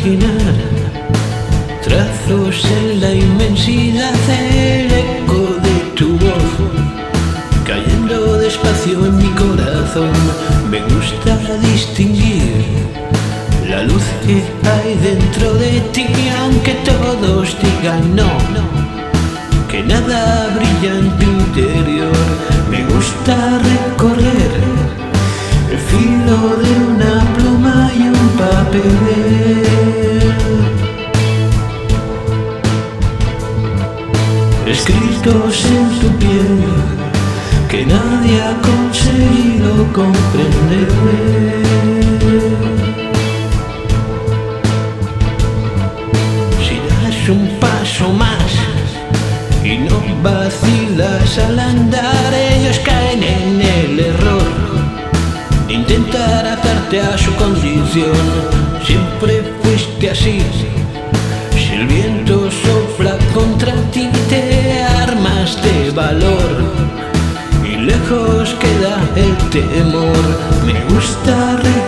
imaginar trazos en la inmensidad, el eco de tu voz cayendo despacio en mi corazón. Me gusta distinguir la luz que hay dentro de ti, aunque todos digan no, que nada brilla en tu interior. Me gusta recorrer el filo de una pluma y un papel, escritos en tu piel, que nadie ha conseguido comprender. Si das un paso más y no vacilas al andar, ellos caen en el error de intentar atarte a su condición. Siempre fuiste así. Si el viento sopla contra ti, te armas de valor y lejos queda el temor. Me gusta